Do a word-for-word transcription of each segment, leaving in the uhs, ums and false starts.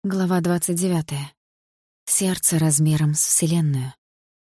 Глава двадцать девятая. Сердце размером с Вселенную.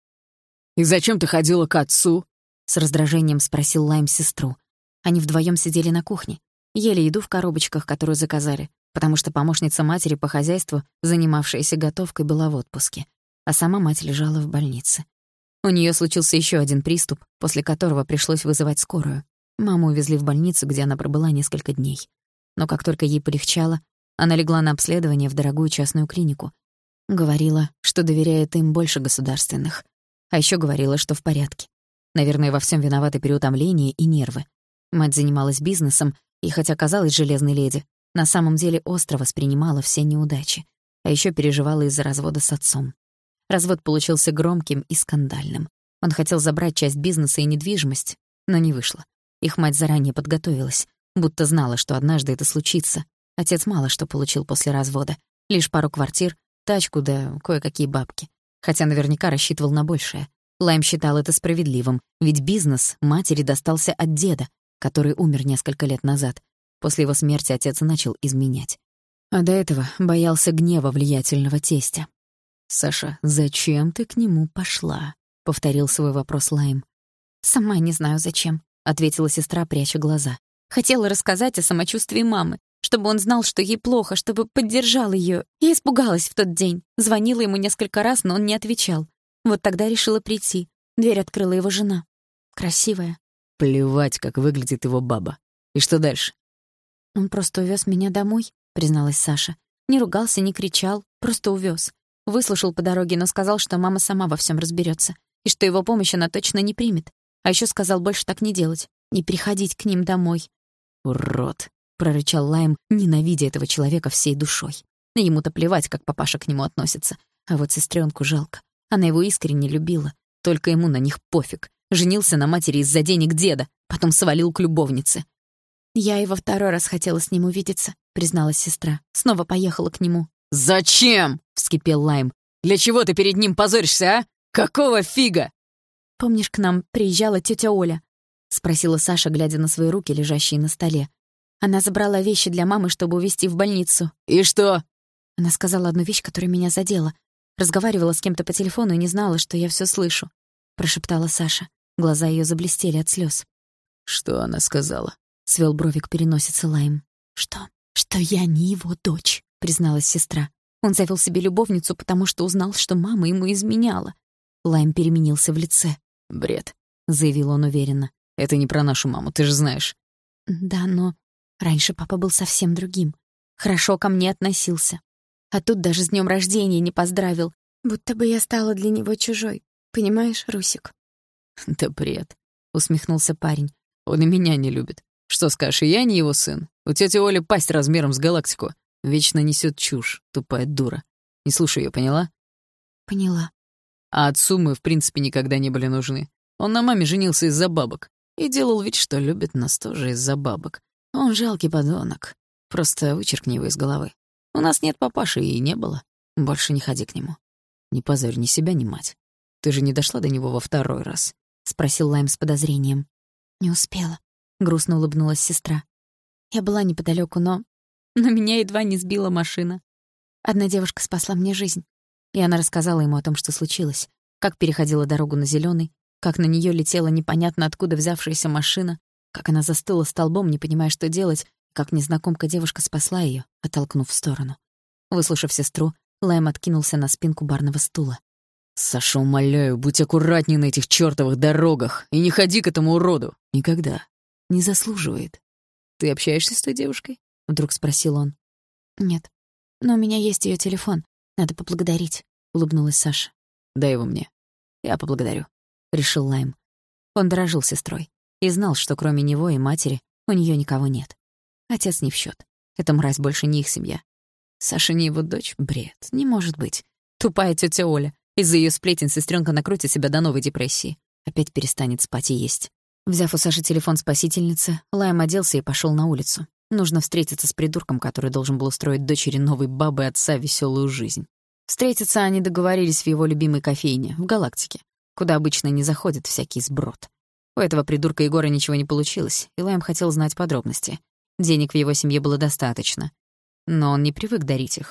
«И зачем ты ходила к отцу?» — с раздражением спросил Лайм сестру. Они вдвоем сидели на кухне, ели еду в коробочках, которую заказали, потому что помощница матери по хозяйству, занимавшаяся готовкой, была в отпуске, а сама мать лежала в больнице. У неё случился ещё один приступ, после которого пришлось вызывать скорую. Маму увезли в больницу, где она пробыла несколько дней. Но как только ей полегчало, она легла на обследование в дорогую частную клинику. Говорила, что доверяет им больше государственных. А ещё говорила, что в порядке. Наверное, во всём виноваты переутомление и нервы. Мать занималась бизнесом, и хотя казалась железной леди, на самом деле остро воспринимала все неудачи. А ещё переживала из-за развода с отцом. Развод получился громким и скандальным. Он хотел забрать часть бизнеса и недвижимость, но не вышло. Их мать заранее подготовилась, будто знала, что однажды это случится. Отец мало что получил после развода. Лишь пару квартир, тачку да кое-какие бабки. Хотя наверняка рассчитывал на большее. Лайм считал это справедливым, ведь бизнес матери достался от деда, который умер несколько лет назад. После его смерти отец начал изменять. А до этого боялся гнева влиятельного тестя. «Саша, зачем ты к нему пошла?» — повторил свой вопрос Лайм. «Сама не знаю, зачем», — ответила сестра, пряча глаза. «Хотела рассказать о самочувствии мамы, чтобы он знал, что ей плохо, чтобы поддержал её. Я испугалась в тот день. Звонила ему несколько раз, но он не отвечал. Вот тогда решила прийти. Дверь открыла его жена. Красивая». «Плевать, как выглядит его баба. И что дальше?» «Он просто увёз меня домой», — призналась Саша. Не ругался, не кричал, просто увёз. Выслушал по дороге, но сказал, что мама сама во всём разберётся, и что его помощь она точно не примет. А ещё сказал больше так не делать, не приходить к ним домой. «Урод», — прорычал Лайм, ненавидя этого человека всей душой. Ему-то плевать, как папаша к нему относится. А вот сестрёнку жалко. Она его искренне любила. Только ему на них пофиг. Женился на матери из-за денег деда, потом свалил к любовнице. «Я и во второй раз хотела с ним увидеться», — призналась сестра. Снова поехала к нему. «Зачем?» — вскипел Лайм. «Для чего ты перед ним позоришься, а? Какого фига?» «Помнишь, к нам приезжала тётя Оля?» — спросила Саша, глядя на свои руки, лежащие на столе. Она забрала вещи для мамы, чтобы увезти в больницу. «И что?» Она сказала одну вещь, которая меня задела. Разговаривала с кем-то по телефону и не знала, что я всё слышу. Прошептала Саша. Глаза её заблестели от слёз. «Что она сказала?» — свёл брови к переносице Лайм. «Что? Что я не его дочь», — призналась сестра. Он завёл себе любовницу, потому что узнал, что мама ему изменяла. Лайм переменился в лице. «Бред», — заявил он уверенно. «Это не про нашу маму, ты же знаешь». «Да, но раньше папа был совсем другим. Хорошо ко мне относился. А тут даже с днём рождения не поздравил. Будто бы я стала для него чужой. Понимаешь, Русик?» «Да бред», — усмехнулся парень. «Он и меня не любит. Что скажешь, и я не его сын? У тёти Оли пасть размером с галактику. Вечно несёт чушь, тупая дура. Не слушай её, поняла?» «Поняла». А отцу мы, в принципе, никогда не были нужны. Он на маме женился из-за бабок. И делал вид, что любит нас тоже из-за бабок. Он жалкий подонок. Просто вычеркни его из головы. У нас нет папаши и не было. Больше не ходи к нему. Не позорь ни себя, ни мать. Ты же не дошла до него во второй раз?» — спросил Лайм с подозрением. «Не успела», — грустно улыбнулась сестра. «Я была неподалёку, но... но меня едва не сбила машина. Одна девушка спасла мне жизнь». И она рассказала ему о том, что случилось. Как переходила дорогу на зелёный, как на неё летела непонятно откуда взявшаяся машина, как она застыла столбом, не понимая, что делать, как незнакомка девушка спасла её, оттолкнув в сторону. Выслушав сестру, Лайм откинулся на спинку барного стула. «Саша, умоляю, будь аккуратней на этих чёртовых дорогах и не ходи к этому уроду. Никогда. Не заслуживает. Ты общаешься с той девушкой?» — вдруг спросил он. «Нет. Но у меня есть её телефон. Надо поблагодарить», — улыбнулась Саша. «Дай его мне. Я поблагодарю», — решил Лайм. Он дорожил сестрой и знал, что кроме него и матери у неё никого нет. Отец не в счёт. Эта мразь больше не их семья. Саша не его дочь? Бред. Не может быть. Тупая тётя Оля. Из-за её сплетен сестрёнка накрутит себя до новой депрессии. Опять перестанет спать и есть. Взяв у Саши телефон спасительницы, Лайм оделся и пошёл на улицу. Нужно встретиться с придурком, который должен был устроить дочери новой бабы отца весёлую жизнь. Встретиться они договорились в его любимой кофейне, в «Галактике», куда обычно не заходит всякий сброд. У этого придурка Егора ничего не получилось, и Лайм хотел знать подробности. Денег в его семье было достаточно. Но он не привык дарить их.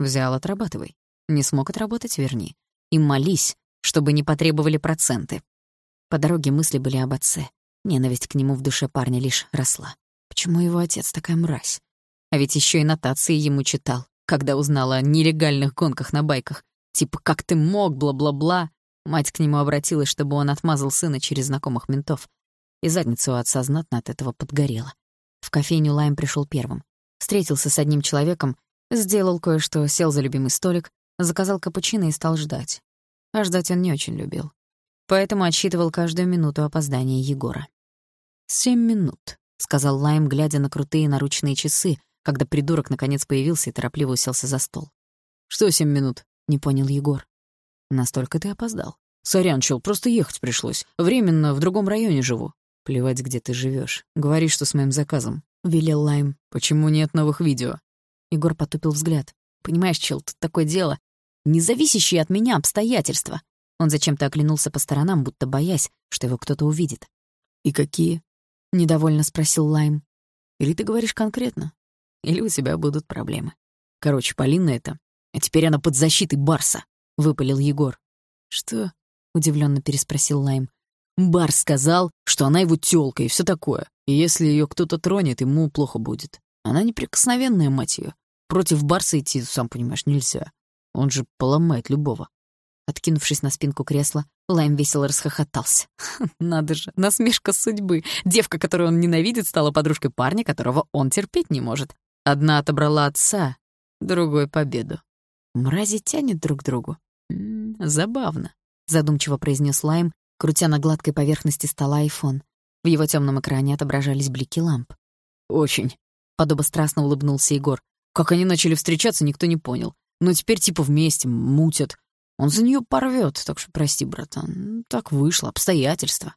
Взял — отрабатывай. Не смог отработать — верни. И молись, чтобы не потребовали проценты. По дороге мысли были об отце. Ненависть к нему в душе парня лишь росла. Почему его отец такая мразь? А ведь еще и нотации ему читал, когда узнал о нелегальных гонках на байках. Типа «как ты мог, бла-бла-бла». Мать к нему обратилась, чтобы он отмазал сына через знакомых ментов. И задница у отца знатно от этого подгорела. В кофейню Лайм пришел первым. Встретился с одним человеком, сделал кое-что, сел за любимый столик, заказал капучино и стал ждать. А ждать он не очень любил. Поэтому отсчитывал каждую минуту опоздания Егора. «Семь минут», — сказал Лайм, глядя на крутые наручные часы, когда придурок наконец появился и торопливо уселся за стол. «Что семь минут?» — не понял Егор. «Настолько ты опоздал». «Сорян, чел, просто ехать пришлось. Временно в другом районе живу». «Плевать, где ты живешь. Говори, что с моим заказом», — велел Лайм. «Почему нет новых видео?» Егор потупил взгляд. «Понимаешь, чел, тут такое дело. Независящие от меня обстоятельства». Он зачем-то оглянулся по сторонам, будто боясь, что его кто-то увидит. «И какие?» — недовольно спросил Лайм. «Или ты говоришь конкретно, или у тебя будут проблемы. Короче, Полина это, а теперь она под защитой Барса», — выпалил Егор. «Что?» — удивленно переспросил Лайм. «Барс сказал, что она его тёлка и всё такое, и если её кто-то тронет, ему плохо будет. Она неприкосновенная, мать её. Против Барса идти, сам понимаешь, нельзя. Он же поломает любого». Откинувшись на спинку кресла, Лайм весело расхохотался. Надо же, насмешка судьбы. Девка, которую он ненавидит, стала подружкой парня, которого он терпеть не может. Одна отобрала отца, другой — победу. Мрази тянет друг к другу. М-м, забавно, задумчиво произнес Лайм, крутя на гладкой поверхности стола айфон. В его темном экране отображались блики ламп. «Очень», — подобострастно улыбнулся Егор. «Как они начали встречаться, никто не понял. Но теперь типа вместе, мутят. Он за нее порвет, так что прости, братан. Так вышло, обстоятельства».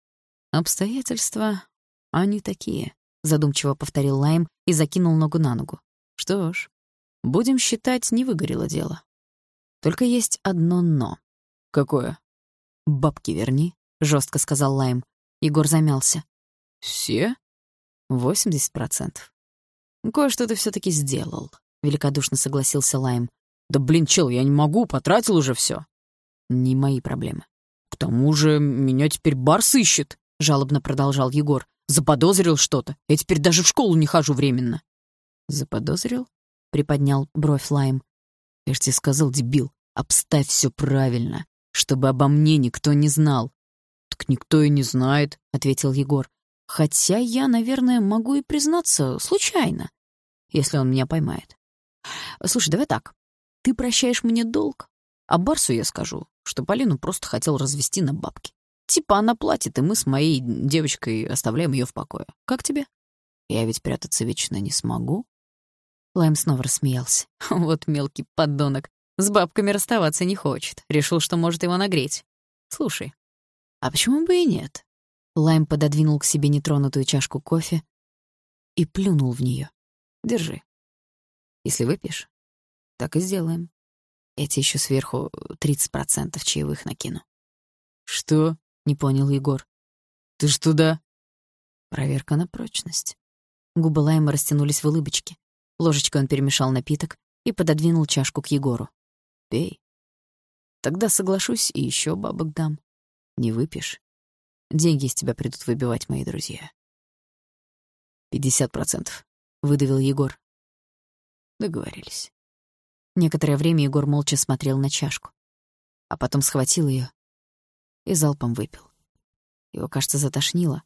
«Обстоятельства, они такие», — задумчиво повторил Лайм и закинул ногу на ногу. «Что ж, будем считать, не выгорело дело. Только есть одно «но». «Какое?» «Бабки верни», — жестко сказал Лайм. Егор замялся. «Все?» «Восемьдесят процентов». «Кое-что ты все-таки сделал», — великодушно согласился Лайм. «Да блин, чел, я не могу, потратил уже все. «Не мои проблемы». «К тому же меня теперь Барс ищет», — жалобно продолжал Егор. «Заподозрил что-то. Я теперь даже в школу не хожу временно». «Заподозрил?» — приподнял бровь Лайм. «Я ж тебе сказал, дебил, обставь все правильно, чтобы обо мне никто не знал». «Так никто и не знает», — ответил Егор. «Хотя я, наверное, могу и признаться случайно, если он меня поймает. Слушай, давай так. Ты прощаешь мне долг, а Барсу я скажу, что Полину просто хотел развести на бабки. Типа она платит, и мы с моей девочкой оставляем ее в покое. Как тебе? Я ведь прятаться вечно не смогу». Лайм снова рассмеялся. Вот мелкий подонок. С бабками расставаться не хочет. Решил, что может его нагреть. Слушай, а почему бы и нет? Лайм пододвинул к себе нетронутую чашку кофе и плюнул в нее. Держи. Если выпьешь, так и сделаем. Я тебе еще сверху тридцать процентов чаевых накину. Что? Не понял Егор. Ты ж туда? Проверка на прочность. Губы Лайма растянулись в улыбочке. Ложечкой он перемешал напиток и пододвинул чашку к Егору. Пей. Тогда соглашусь и еще бабок дам. Не выпьешь? Деньги из тебя придут выбивать мои друзья. Пятьдесят процентов, выдавил Егор. Договорились. Некоторое время Егор молча смотрел на чашку, а потом схватил ее и залпом выпил. Его, кажется, затошнило,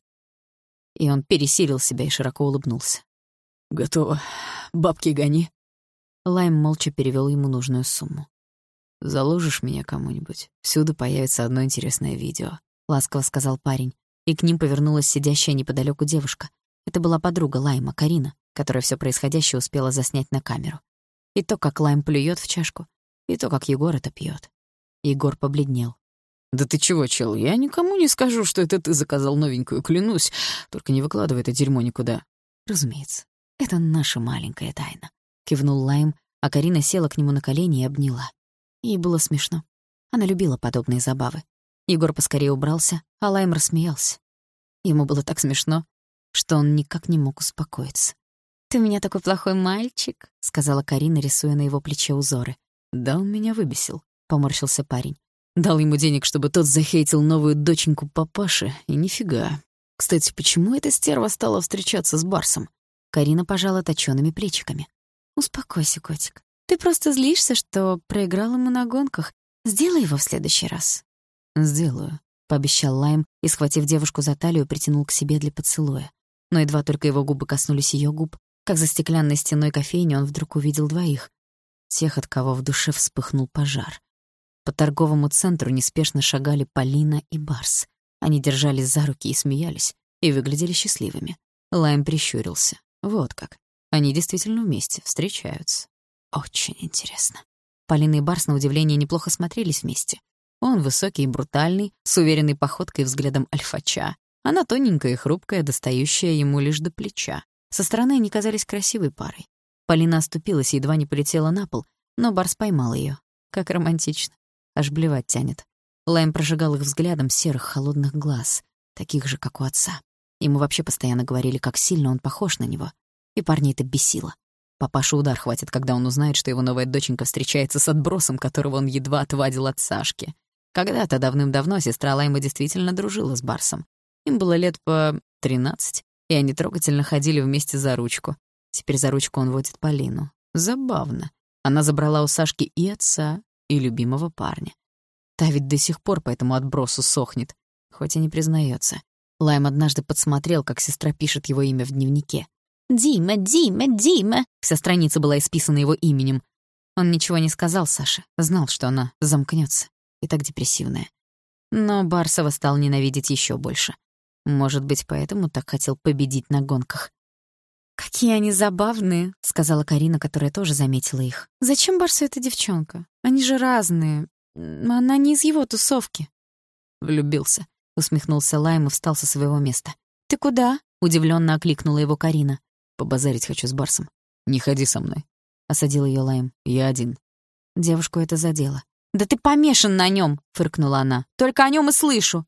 и он пересилил себя и широко улыбнулся. «Готово. Бабки гони». Лайм молча перевел ему нужную сумму. «Заложишь меня кому-нибудь, всюду появится одно интересное видео», — ласково сказал парень, и к ним повернулась сидящая неподалеку девушка. Это была подруга Лайма, Карина, которая все происходящее успела заснять на камеру. И то, как Лайм плюет в чашку, и то, как Егор это пьет. Егор побледнел. «Да ты чего, чел, я никому не скажу, что это ты заказал новенькую, клянусь. Только не выкладывай это дерьмо никуда». «Разумеется, это наша маленькая тайна», — кивнул Лайм, а Карина села к нему на колени и обняла. Ей было смешно. Она любила подобные забавы. Егор поскорее убрался, а Лайм рассмеялся. Ему было так смешно, что он никак не мог успокоиться. «Ты у меня такой плохой мальчик», — сказала Карина, рисуя на его плече узоры. «Да он меня выбесил», — поморщился парень. «Дал ему денег, чтобы тот захейтил новую доченьку папаши, и нифига. Кстати, почему эта стерва стала встречаться с Барсом?» Карина пожала точёными плечиками. «Успокойся, котик. Ты просто злишься, что проиграл ему на гонках. Сделай его в следующий раз». «Сделаю», — пообещал Лайм и, схватив девушку за талию, притянул к себе для поцелуя. Но едва только его губы коснулись её губ, как за стеклянной стеной кофейни он вдруг увидел двоих. Тех, от кого в душе вспыхнул пожар. По торговому центру неспешно шагали Полина и Барс. Они держались за руки и смеялись, и выглядели счастливыми. Лайм прищурился. Вот как. Они действительно вместе, встречаются. Очень интересно. Полина и Барс, на удивление, неплохо смотрелись вместе. Он высокий и брутальный, с уверенной походкой и взглядом альфача. Она тоненькая и хрупкая, достающая ему лишь до плеча. Со стороны они казались красивой парой. Полина оступилась и едва не полетела на пол, но Барс поймал её. Как романтично. Аж блевать тянет. Лайм прожигал их взглядом серых холодных глаз, таких же, как у отца. Ему вообще постоянно говорили, как сильно он похож на него. И парня это бесило. Папаша удар хватит, когда он узнает, что его новая доченька встречается с отбросом, которого он едва отвадил от Сашки. Когда-то давным-давно сестра Лайма действительно дружила с Барсом. Им было лет по тринадцать, и они трогательно ходили вместе за ручку. Теперь за ручку он водит Полину. Забавно. Она забрала у Сашки и отца, и любимого парня. Та ведь до сих пор по этому отбросу сохнет, хоть и не признается. Лайм однажды подсмотрел, как сестра пишет его имя в дневнике. «Дима, Дима, Дима!» Вся страница была исписана его именем. Он ничего не сказал Саше, знал, что она замкнется. И так депрессивная. Но Барсова стал ненавидеть еще больше. Может быть, поэтому так хотел победить на гонках. «Какие они забавные», — сказала Карина, которая тоже заметила их. «Зачем Барсу эта девчонка? Они же разные. Она не из его тусовки». «Влюбился», — усмехнулся Лайм и встал со своего места. «Ты куда?» — удивлённо окликнула его Карина. «Побазарить хочу с Барсом». «Не ходи со мной», — осадил её Лайм. «Я один». Девушку это задело. «Да ты помешан на нём», — фыркнула она. «Только о нём и слышу».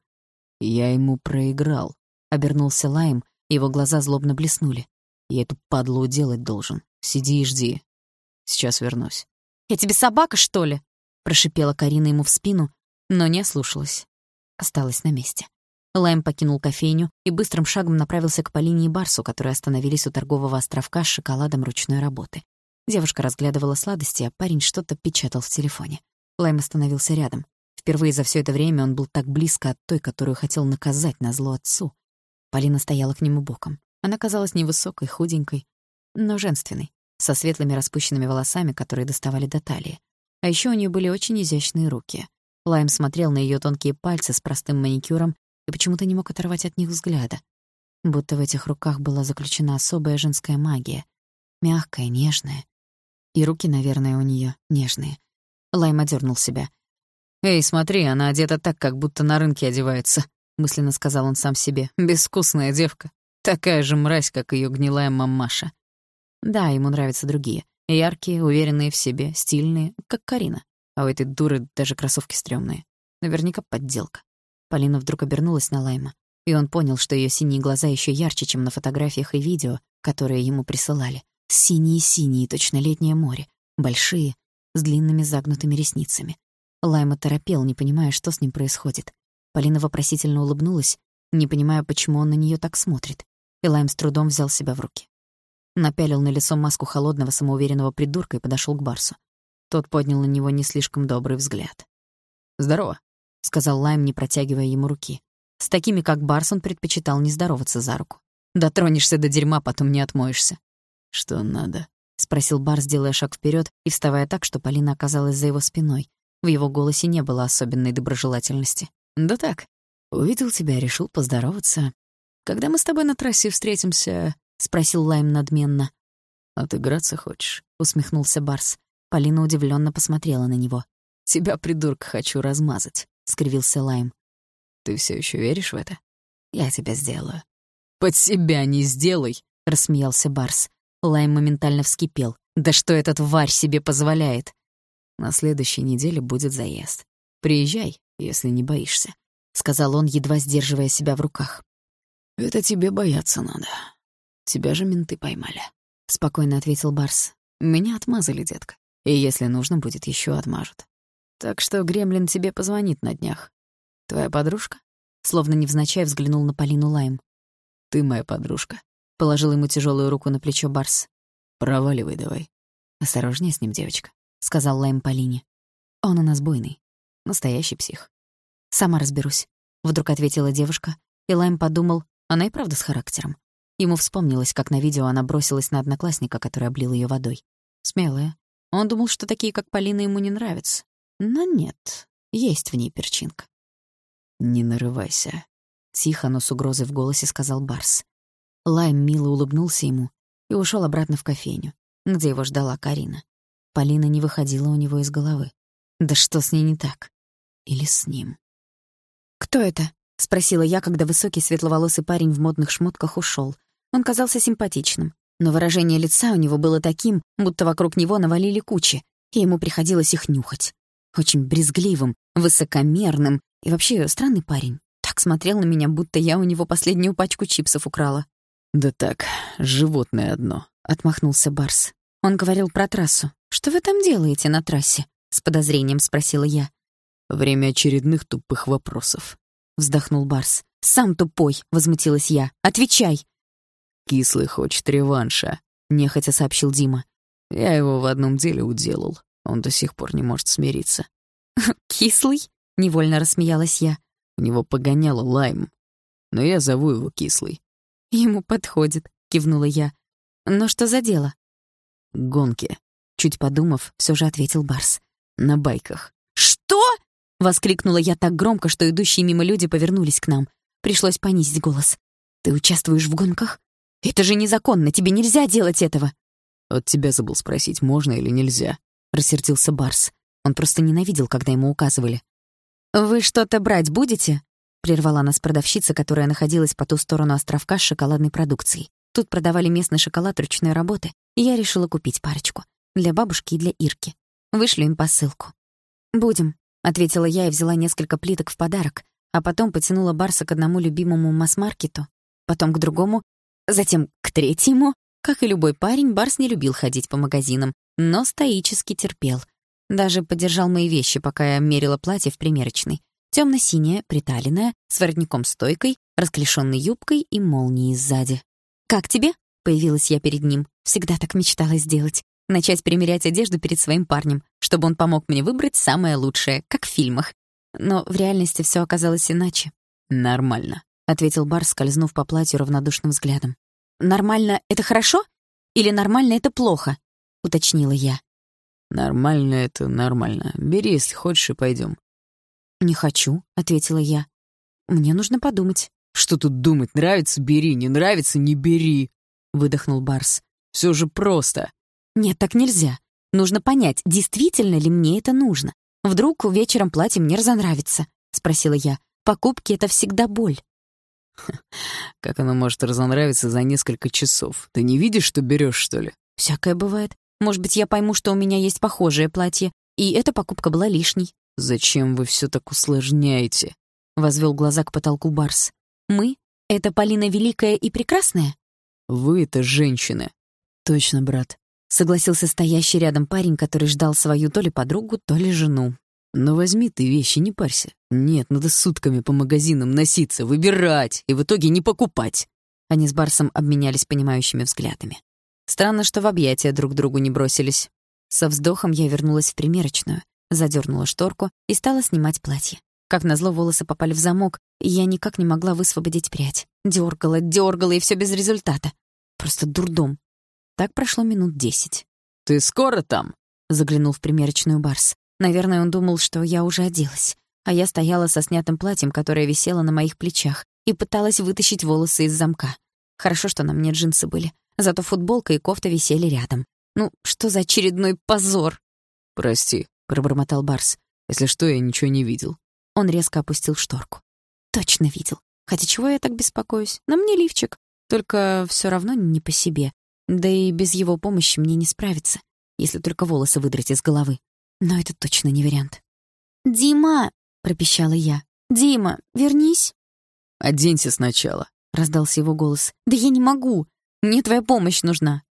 «Я ему проиграл», — обернулся Лайм, и его глаза злобно блеснули. «Я эту падлу уделать должен. Сиди и жди. Сейчас вернусь». «Я тебе собака, что ли?» — прошипела Карина ему в спину, но не ослушалась. Осталась на месте. Лайм покинул кофейню и быстрым шагом направился к Полине и Барсу, которые остановились у торгового островка с шоколадом ручной работы. Девушка разглядывала сладости, а парень что-то печатал в телефоне. Лайм остановился рядом. Впервые за всё это время он был так близко от той, которую хотел наказать назло отцу. Полина стояла к нему боком. Она казалась невысокой, худенькой, но женственной, со светлыми распущенными волосами, которые доставали до талии. А ещё у неё были очень изящные руки. Лайм смотрел на её тонкие пальцы с простым маникюром и почему-то не мог оторвать от них взгляда. Будто в этих руках была заключена особая женская магия. Мягкая, нежная. И руки, наверное, у неё нежные. Лайм одёрнул себя. «Эй, смотри, она одета так, как будто на рынке одевается», — мысленно сказал он сам себе. «Безвкусная девка. Такая же мразь, как её гнилая мамаша». Да, ему нравятся другие. Яркие, уверенные в себе, стильные, как Карина. А у этой дуры даже кроссовки стрёмные. Наверняка подделка. Полина вдруг обернулась на Лайма, и он понял, что её синие глаза ещё ярче, чем на фотографиях и видео, которые ему присылали. Синие-синие, точно летнее море. Большие, с длинными загнутыми ресницами. Лайм оторопел, не понимая, что с ним происходит. Полина вопросительно улыбнулась, не понимая, почему он на неё так смотрит. И Лайм с трудом взял себя в руки. Напялил на лицо маску холодного, самоуверенного придурка и подошёл к Барсу. Тот поднял на него не слишком добрый взгляд. «Здорово», — сказал Лайм, не протягивая ему руки. С такими, как Барс, он предпочитал не здороваться за руку. Дотронешься до дерьма, потом не отмоешься. «Что надо?» — спросил Барс, делая шаг вперёд и вставая так, что Полина оказалась за его спиной. В его голосе не было особенной доброжелательности. «Да так. Увидел тебя, решил поздороваться. Когда мы с тобой на трассе встретимся?» — спросил Лайм надменно. «Отыграться хочешь?» — усмехнулся Барс. Полина удивлённо посмотрела на него. «Тебя, придурка, хочу размазать», — скривился Лайм. «Ты всё ещё веришь в это? Я тебя сделаю». «Под себя не сделай», — рассмеялся Барс. Лайм моментально вскипел. «Да что этот тварь себе позволяет?» «На следующей неделе будет заезд. Приезжай, если не боишься», — сказал он, едва сдерживая себя в руках. «Это тебе бояться надо. Тебя же менты поймали. спокойно ответил Барс. «Меня отмазали, детка. И если нужно будет, еще отмажут. Так что гремлин тебе позвонит на днях. Твоя подружка?» Словно невзначай взглянул на Полину Лайм. «Ты моя подружка», — положил ему тяжелую руку на плечо Барс. «Проваливай давай». «Осторожнее с ним, девочка», — сказал Лайм Полине. «Он у нас буйный. Настоящий псих». «Сама разберусь», — вдруг ответила девушка, и Лайм подумал, она и правда с характером. Ему вспомнилось, как на видео она бросилась на одноклассника, который облил ее водой. Смелая. Он думал, что такие, как Полина, ему не нравятся. Но нет, есть в ней перчинка. «Не нарывайся», — тихо, но с угрозой в голосе сказал Барс. Лайм мило улыбнулся ему и ушел обратно в кофейню, где его ждала Карина. Полина не выходила у него из головы. Да что с ней не так? Или с ним? «Кто это?» — спросила я, когда высокий светловолосый парень в модных шмотках ушел. Он казался симпатичным, но выражение лица у него было таким, будто вокруг него навалили кучи, и ему приходилось их нюхать. Очень брезгливым, высокомерным и вообще странный парень. Так смотрел на меня, будто я у него последнюю пачку чипсов украла. «Да так, животное одно», — отмахнулся Барс. Он говорил про трассу. «Что вы там делаете на трассе?» — с подозрением спросила я. «Время очередных тупых вопросов», — вздохнул Барс. «Сам тупой», — возмутилась я. «Отвечай!» «Кислый хочет реванша», — нехотя сообщил Дима. «Я его в одном деле уделал. Он до сих пор не может смириться». «Кислый?» — невольно рассмеялась я. «У него погоняло Лайм. Но я зову его Кислый». «Ему подходит», — кивнула я. «Но что за дело?» «Гонки», — чуть подумав, все же ответил Барс. «На байках». «Что?» — воскликнула я так громко, что идущие мимо люди повернулись к нам. Пришлось понизить голос. «Ты участвуешь в гонках? Это же незаконно, тебе нельзя делать этого!» «От тебя забыл спросить, можно или нельзя», — рассердился Барс. Он просто ненавидел, когда ему указывали. «Вы что-то брать будете?» — прервала нас продавщица, которая находилась по ту сторону островка с шоколадной продукцией. Тут продавали местный шоколад ручной работы, и я решила купить парочку. Для бабушки и для Ирки. Вышлю им посылку. «Будем», — ответила я и взяла несколько плиток в подарок, а потом потянула Барса к одному любимому масс-маркету, потом к другому, затем к третьему. Как и любой парень, Барс не любил ходить по магазинам, но стоически терпел. Даже подержал мои вещи, пока я мерила платье в примерочной. Тёмно-синее, приталенное, с воротником-стойкой, расклешённой юбкой и молнией сзади. «Как тебе?» — появилась я перед ним. Всегда так мечтала сделать. Начать примерять одежду перед своим парнем, чтобы он помог мне выбрать самое лучшее, как в фильмах. Но в реальности всё оказалось иначе. «Нормально», — ответил Барс, скользнув по платью равнодушным взглядом. «Нормально — это хорошо? Или нормально — это плохо?» — уточнила я. «Нормально — это нормально. Бери, если хочешь, и пойдем». «Не хочу», — ответила я. «Мне нужно подумать». «Что тут думать? Нравится — бери, не нравится — не бери», — выдохнул Барс. «Всё же просто». «Нет, так нельзя. Нужно понять, действительно ли мне это нужно. Вдруг вечером платье мне разонравится?» — спросила я. «Покупки — это всегда боль». «Как оно может разонравиться за несколько часов? Ты не видишь, что берёшь, что ли?» «Всякое бывает. Может быть, я пойму, что у меня есть похожее платье, и эта покупка была лишней». «Зачем вы всё так усложняете?» — возвёл глаза к потолку Барс. «Мы? Это Полина Великая и Прекрасная?» «Вы — это женщины». «Точно, брат», — согласился стоящий рядом парень, который ждал свою то ли подругу, то ли жену. «Но возьми ты вещи, не парься. Нет, надо сутками по магазинам носиться, выбирать и в итоге не покупать». Они с Барсом обменялись понимающими взглядами. Странно, что в объятия друг другу не бросились. Со вздохом я вернулась в примерочную, задернула шторку и стала снимать платье. Как назло, волосы попали в замок, и я никак не могла высвободить прядь. Дёргала, дёргала, и всё без результата. Просто дурдом. Так прошло минут десять. «Ты скоро там?» — заглянул в примерочную Барс. Наверное, он думал, что я уже оделась. А я стояла со снятым платьем, которое висело на моих плечах, и пыталась вытащить волосы из замка. Хорошо, что на мне джинсы были. Зато футболка и кофта висели рядом. Ну, что за очередной позор? «Прости», — пробормотал Барс. «Если что, я ничего не видел». Он резко опустил шторку. Точно видел. Хотя чего я так беспокоюсь? На мне лифчик. Только всё равно не по себе. Да и без его помощи мне не справиться, если только волосы выдрать из головы. Но это точно не вариант. «Дима!» — пропищала я. «Дима, вернись!» «Оденься сначала», — раздался его голос. «Да я не могу! Мне твоя помощь нужна!»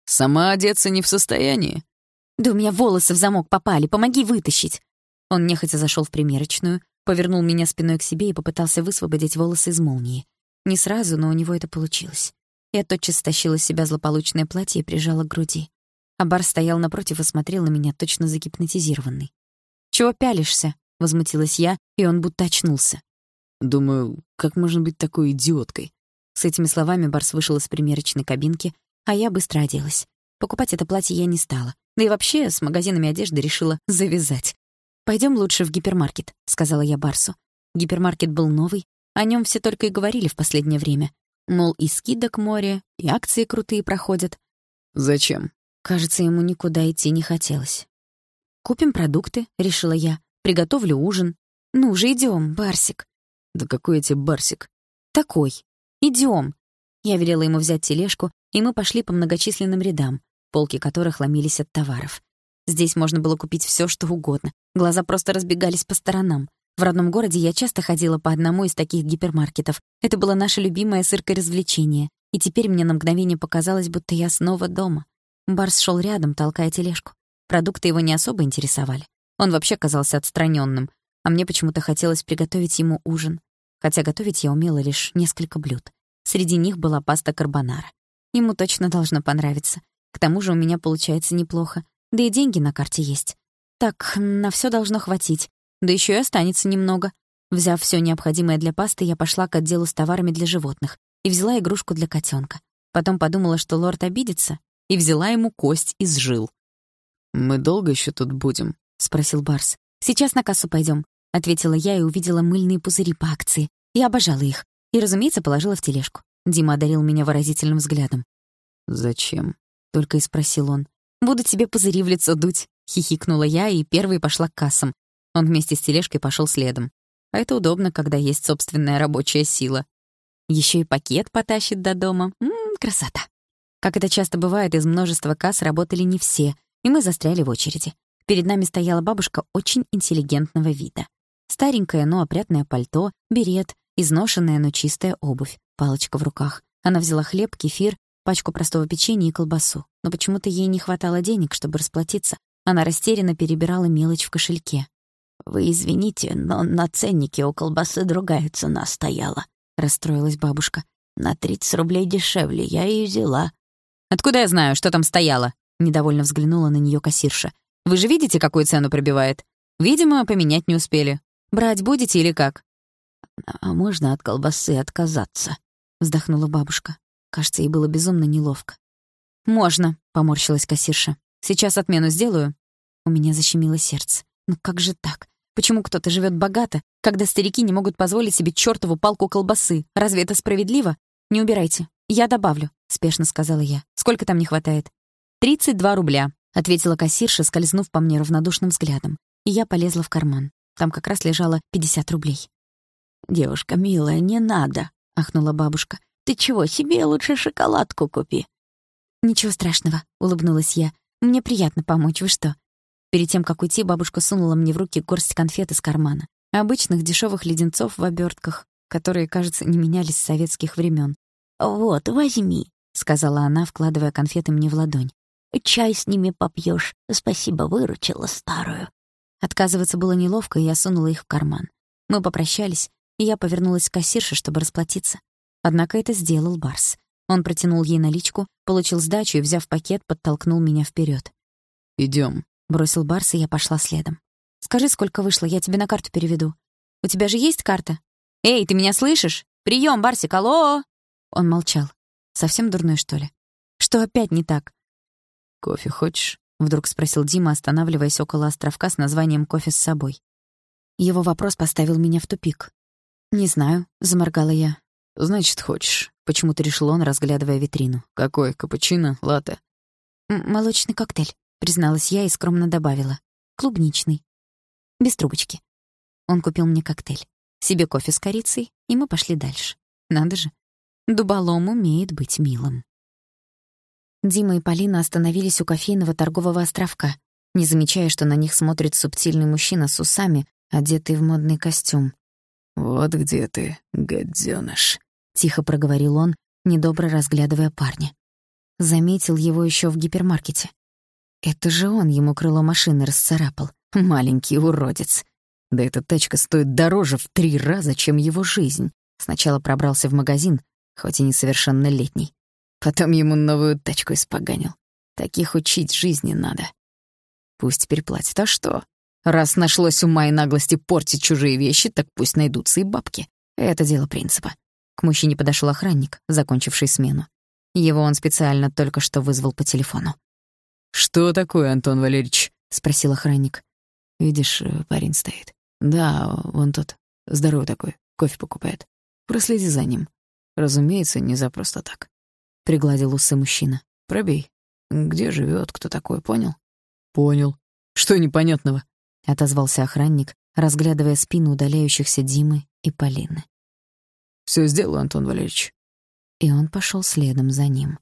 Сама одеться не в состоянии. Да у меня волосы в замок попали, помоги вытащить. Он нехотя зашел в примерочную, повернул меня спиной к себе и попытался высвободить волосы из молнии. Не сразу, но у него это получилось. Я тотчас стащила с себя злополучное платье и прижала к груди. А Барс стоял напротив и смотрел на меня, точно загипнотизированный. «Чего пялишься?» — возмутилась я, и он будто очнулся. Думаю, как можно быть такой идиоткой? С этими словами Барс вышел из примерочной кабинки, а я быстро оделась. Покупать это платье я не стала. Да и вообще с магазинами одежды решила завязать. «Пойдём лучше в гипермаркет», — сказала я Барсу. Гипермаркет был новый, о нём все только и говорили в последнее время. Мол, и скидок море, и акции крутые проходят. Зачем? Кажется, ему никуда идти не хотелось. «Купим продукты», — решила я. «Приготовлю ужин». «Ну же, идём, Барсик». «Да какой я тебе Барсик?» «Такой. Идём». Я велела ему взять тележку, и мы пошли по многочисленным рядам, полки которых ломились от товаров. Здесь можно было купить всё, что угодно. Глаза просто разбегались по сторонам. В родном городе я часто ходила по одному из таких гипермаркетов. Это было наше любимое с Иркой развлечение. И теперь мне на мгновение показалось, будто я снова дома. Барс шёл рядом, толкая тележку. Продукты его не особо интересовали. Он вообще казался отстранённым, а мне почему-то хотелось приготовить ему ужин. Хотя готовить я умела лишь несколько блюд. Среди них была паста карбонара. Ему точно должно понравиться. К тому же у меня получается неплохо. Да и деньги на карте есть. Так, на всё должно хватить. Да ещё и останется немного. Взяв всё необходимое для пасты, я пошла к отделу с товарами для животных и взяла игрушку для котёнка. Потом подумала, что лорд обидится, и взяла ему кость из жил. «Мы долго ещё тут будем?» — спросил Барс. «Сейчас на кассу пойдём», — ответила я и увидела мыльные пузыри по акции. Я обожала их. И, разумеется, положила в тележку. Дима одарил меня выразительным взглядом. «Зачем?» — только и спросил он. «Буду тебе пузыри в лицо дуть», — хихикнула я и первой пошла к кассам. Он вместе с тележкой пошёл следом. А это удобно, когда есть собственная рабочая сила. Ещё и пакет потащит до дома. Ммм, красота. Как это часто бывает, из множества касс работали не все, и мы застряли в очереди. Перед нами стояла бабушка очень интеллигентного вида. Старенькое, но опрятное пальто, берет, изношенная, но чистая обувь, палочка в руках. Она взяла хлеб, кефир, пачку простого печенья и колбасу. Но почему-то ей не хватало денег, чтобы расплатиться. Она растерянно перебирала мелочь в кошельке. «Вы извините, но на ценнике у колбасы другая цена стояла», — расстроилась бабушка. «На тридцать рублей дешевле, я ее взяла». «Откуда я знаю, что там стояло?» — недовольно взглянула на неё кассирша. «Вы же видите, какую цену пробивает? Видимо, поменять не успели. Брать будете или как?» «А можно от колбасы отказаться?» — вздохнула бабушка. Кажется, ей было безумно неловко. «Можно», — поморщилась кассирша. «Сейчас отмену сделаю». У меня защемило сердце. Ну как же так? Почему кто-то живет богато, когда старики не могут позволить себе чёртову палку колбасы? Разве это справедливо? Не убирайте. Я добавлю, — спешно сказала я. Сколько там не хватает? «Тридцать два рубля», — ответила кассирша, скользнув по мне равнодушным взглядом. И я полезла в карман. Там как раз лежало пятьдесят рублей. «Девушка милая, не надо», — ахнула бабушка. «Ты чего, себе лучше шоколадку купи». «Ничего страшного», — улыбнулась я. «Мне приятно помочь, вы что?» Перед тем, как уйти, бабушка сунула мне в руки горсть конфет из кармана. Обычных дешевых леденцов в обертках, которые, кажется, не менялись с советских времен. «Вот, возьми», — сказала она, вкладывая конфеты мне в ладонь. «Чай с ними попьешь. Спасибо, выручила старую». Отказываться было неловко, и я сунула их в карман. Мы попрощались, и я повернулась к кассирше, чтобы расплатиться. Однако это сделал Барс. Он протянул ей наличку, получил сдачу и, взяв пакет, подтолкнул меня вперед. «Идём», — бросил Барс, и я пошла следом. «Скажи, сколько вышло, я тебе на карту переведу. У тебя же есть карта? Эй, ты меня слышишь? Приём, Барсик, алло!» Он молчал. Совсем дурной, что ли? Что опять не так? «Кофе хочешь?» — вдруг спросил Дима, останавливаясь около островка с названием «Кофе с собой». Его вопрос поставил меня в тупик. «Не знаю», — заморгала я. «Значит, хочешь», — почему-то решил он, разглядывая витрину. «Какой? Капучино? Латте?» «Молочный коктейль», — призналась я и скромно добавила. «Клубничный. Без трубочки». Он купил мне коктейль. Себе кофе с корицей, и мы пошли дальше. Надо же. Дуболом умеет быть милым. Дима и Полина остановились у кофейного торгового островка, не замечая, что на них смотрит субтильный мужчина с усами, одетый в модный костюм. «Вот где ты, гадёныш», — тихо проговорил он, недобро разглядывая парня. Заметил его еще в гипермаркете. Это же он ему крыло машины расцарапал. Маленький уродец. Да эта тачка стоит дороже в три раза, чем его жизнь. Сначала пробрался в магазин, хоть и несовершеннолетний. Потом ему новую тачку испоганил. Таких учить жизни надо. Пусть теперь платит. А что? Раз нашлось ума и наглости портить чужие вещи, так пусть найдутся и бабки. Это дело принципа. К мужчине подошел охранник, закончивший смену. Его он специально только что вызвал по телефону. «Что такое, Антон Валерьевич?» — спросил охранник. «Видишь, парень стоит. Да, вон тот. Здоровый такой, кофе покупает. Проследи за ним. Разумеется, не за просто так». Пригладил усы мужчина. «Пробей. Где живет, кто такой, понял?» «Понял. Что непонятного?» — отозвался охранник, разглядывая спину удаляющихся Димы и Полины. «Всё сделаю, Антон Валерьевич». И он пошёл следом за ним.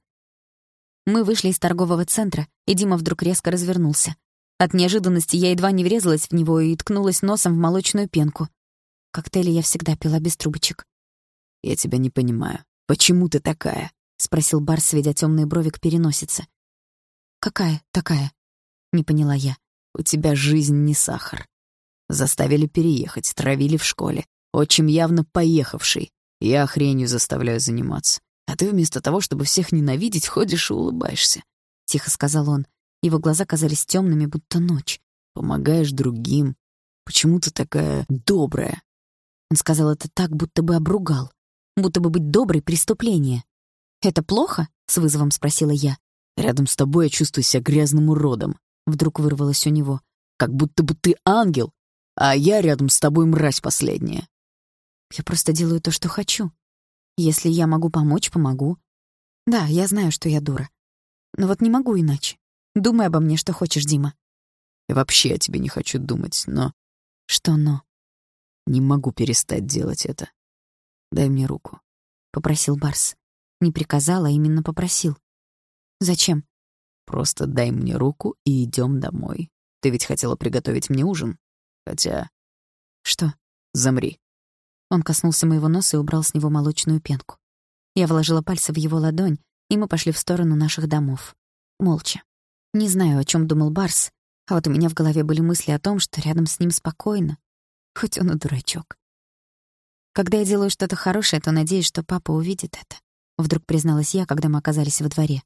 Мы вышли из торгового центра, и Дима вдруг резко развернулся. От неожиданности я едва не врезалась в него и ткнулась носом в молочную пенку. Коктейли я всегда пила без трубочек. «Я тебя не понимаю. Почему ты такая?» — спросил Барс, сведя тёмные брови к переносице. «Какая такая?» — не поняла я. «У тебя жизнь не сахар. Заставили переехать, травили в школе. Отчим явно поехавший. Я хренью заставляю заниматься. А ты вместо того, чтобы всех ненавидеть, ходишь и улыбаешься», — тихо сказал он. Его глаза казались тёмными, будто ночь. «Помогаешь другим. Почему ты такая добрая?» Он сказал это так, будто бы обругал. Будто бы быть доброй — преступление. «Это плохо?» — с вызовом спросила я. «Рядом с тобой я чувствую себя грязным уродом», — вдруг вырвалось у него. «Как будто бы ты ангел, а я рядом с тобой мразь последняя». «Я просто делаю то, что хочу. Если я могу помочь, помогу. Да, я знаю, что я дура. Но вот не могу иначе. Думай обо мне, что хочешь, Дима». «Я вообще о тебе не хочу думать, но...» «Что но?» «Не могу перестать делать это. Дай мне руку», — попросил Барс. Не приказал, а именно попросил. «Зачем?» «Просто дай мне руку и идём домой. Ты ведь хотела приготовить мне ужин. Хотя...» «Что?» «Замри». Он коснулся моего носа и убрал с него молочную пенку. Я вложила пальцы в его ладонь, и мы пошли в сторону наших домов. Молча. Не знаю, о чём думал Барс, а вот у меня в голове были мысли о том, что рядом с ним спокойно, хоть он и дурачок. Когда я делаю что-то хорошее, то надеюсь, что папа увидит это. Вдруг призналась я, когда мы оказались во дворе.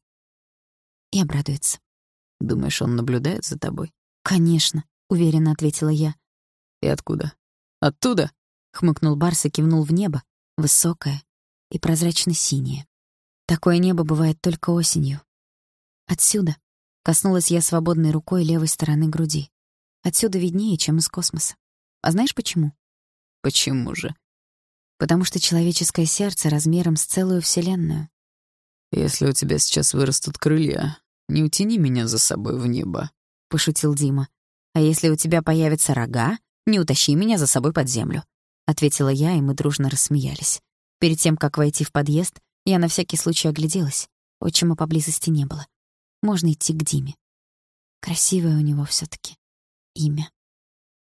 И обрадуется. «Думаешь, он наблюдает за тобой?» «Конечно», — уверенно ответила я. «И откуда?» «Оттуда?» — хмыкнул Барс и кивнул в небо, высокое и прозрачно-синее. Такое небо бывает только осенью. Отсюда коснулась я свободной рукой левой стороны груди. Отсюда виднее, чем из космоса. А знаешь почему? «Почему же?» Потому что человеческое сердце размером с целую вселенную. «Если у тебя сейчас вырастут крылья, не утяни меня за собой в небо», — пошутил Дима. «А если у тебя появятся рога, не утащи меня за собой под землю», — ответила я, и мы дружно рассмеялись. Перед тем, как войти в подъезд, я на всякий случай огляделась. Отчима поблизости не было. Можно идти к Диме. Красивое у него всё-таки имя.